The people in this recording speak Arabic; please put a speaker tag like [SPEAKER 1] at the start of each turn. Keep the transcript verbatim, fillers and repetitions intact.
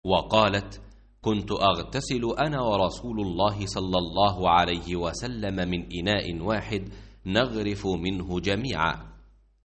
[SPEAKER 1] وقالت: كنت أغتسل أنا ورسول الله صلى الله عليه وسلم من إناء واحد نغرف منه جميعا،